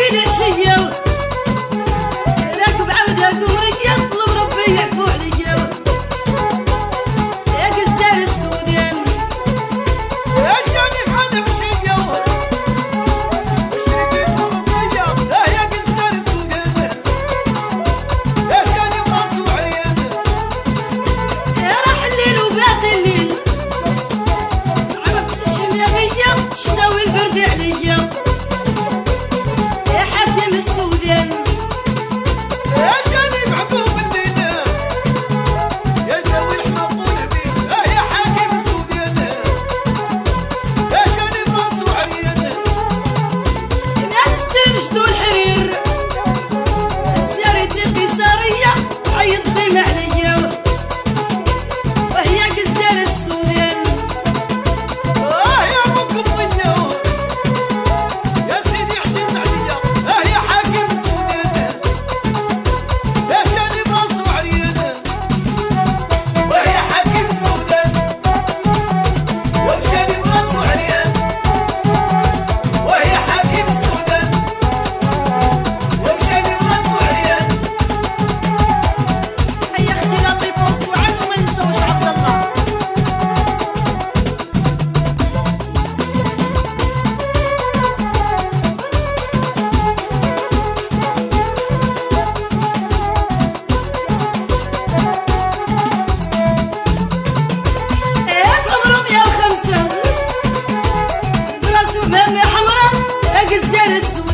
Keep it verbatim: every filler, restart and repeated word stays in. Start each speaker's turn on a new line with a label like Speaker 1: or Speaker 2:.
Speaker 1: العشية راكب عودة قمرية طلب ربي يعفو عليا يا جزار السودان
Speaker 2: يا شاني بحال عشية وشريكي فوقية اه يا جزار السودان يا شاني براسو عريان
Speaker 1: يا راح الليل وباقي الليل عرفت الشميمية الشتاوي البرد عليا يا حاكم السودان
Speaker 2: يا شاني محكوم الليل يا داوي الحماقون بيه اه يا حاكم السودان يا شاني براسو عريان
Speaker 1: ما نستنجدو الحرير سيارتي قيصرية وحي الضيم عليا وهي جزار السودان
Speaker 2: اه يا مكمية يا سيدي عزيز عليا اه يا حاكم السودان يا شاني براسو عريان وهي حاكم السودان وشاني براسو عريان وهي حاكم السودان وشاني براسو عريان
Speaker 1: هيا اختي لطيفة وسعاد وما نساوش عبد الله ايه في عمرهم يا الخمسة براسو مامي حمرا يا جزار السودان